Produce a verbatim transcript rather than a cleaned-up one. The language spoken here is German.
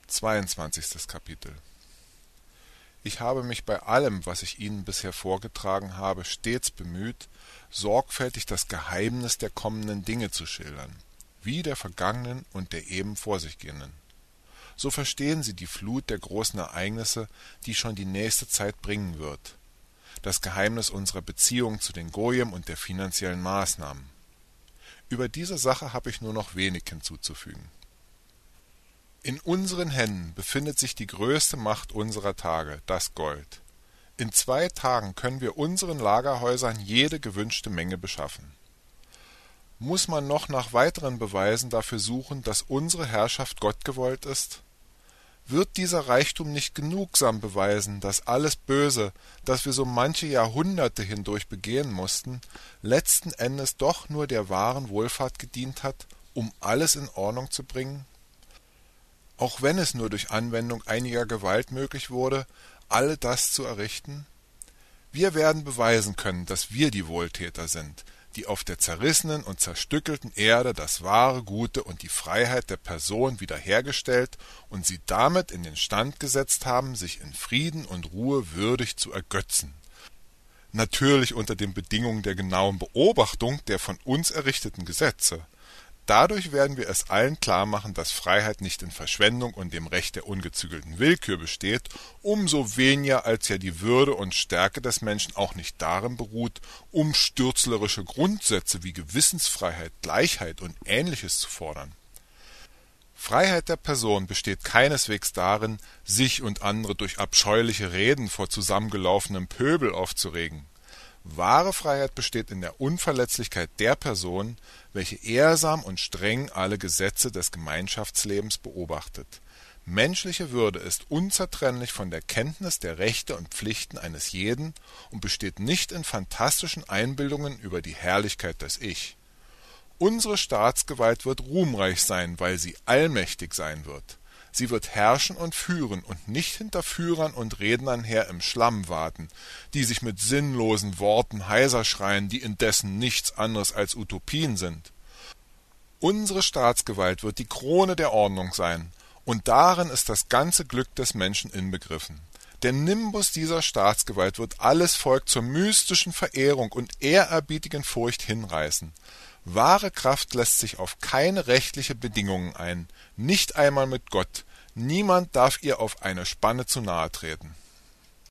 zweiundzwanzigstes Kapitel. Ich habe mich bei allem, was ich Ihnen bisher vorgetragen habe, stets bemüht, sorgfältig das Geheimnis der kommenden Dinge zu schildern, wie der vergangenen und der eben vor sich gehenden. So verstehen Sie die Flut der großen Ereignisse, die schon die nächste Zeit bringen wird, das Geheimnis unserer Beziehung zu den Goyim und der finanziellen Maßnahmen. Über diese Sache habe ich nur noch wenig hinzuzufügen. In unseren Händen befindet sich die größte Macht unserer Tage, das Gold. In zwei Tagen können wir unseren Lagerhäusern jede gewünschte Menge beschaffen. Muss man noch nach weiteren Beweisen dafür suchen, dass unsere Herrschaft Gott gewollt ist? Wird dieser Reichtum nicht genugsam beweisen, dass alles Böse, das wir so manche Jahrhunderte hindurch begehen mussten, letzten Endes doch nur der wahren Wohlfahrt gedient hat, um alles in Ordnung zu bringen? Auch wenn es nur durch Anwendung einiger Gewalt möglich wurde, alle das zu errichten? Wir werden beweisen können, dass wir die Wohltäter sind, die auf der zerrissenen und zerstückelten Erde das wahre Gute und die Freiheit der Person wiederhergestellt und sie damit in den Stand gesetzt haben, sich in Frieden und Ruhe würdig zu ergötzen. Natürlich unter den Bedingungen der genauen Beobachtung der von uns errichteten Gesetze. Dadurch werden wir es allen klar machen, dass Freiheit nicht in Verschwendung und dem Recht der ungezügelten Willkür besteht, umso weniger als ja die Würde und Stärke des Menschen auch nicht darin beruht, umstürzlerische Grundsätze wie Gewissensfreiheit, Gleichheit und Ähnliches zu fordern. Freiheit der Person besteht keineswegs darin, sich und andere durch abscheuliche Reden vor zusammengelaufenem Pöbel aufzuregen. Wahre Freiheit besteht in der Unverletzlichkeit der Person, welche ehrsam und streng alle Gesetze des Gemeinschaftslebens beobachtet. Menschliche Würde ist unzertrennlich von der Kenntnis der Rechte und Pflichten eines jeden und besteht nicht in fantastischen Einbildungen über die Herrlichkeit des Ich. Unsere Staatsgewalt wird ruhmreich sein, weil sie allmächtig sein wird. Sie wird herrschen und führen und nicht hinter Führern und Rednern her im Schlamm warten, die sich mit sinnlosen Worten heiser schreien, die indessen nichts anderes als Utopien sind. Unsere Staatsgewalt wird die Krone der Ordnung sein, und darin ist das ganze Glück des Menschen inbegriffen. Der Nimbus dieser Staatsgewalt wird alles Volk zur mystischen Verehrung und ehrerbietigen Furcht hinreißen. Wahre Kraft lässt sich auf keine rechtliche Bedingungen ein, nicht einmal mit Gott. Niemand darf ihr auf eine Spanne zu nahe treten.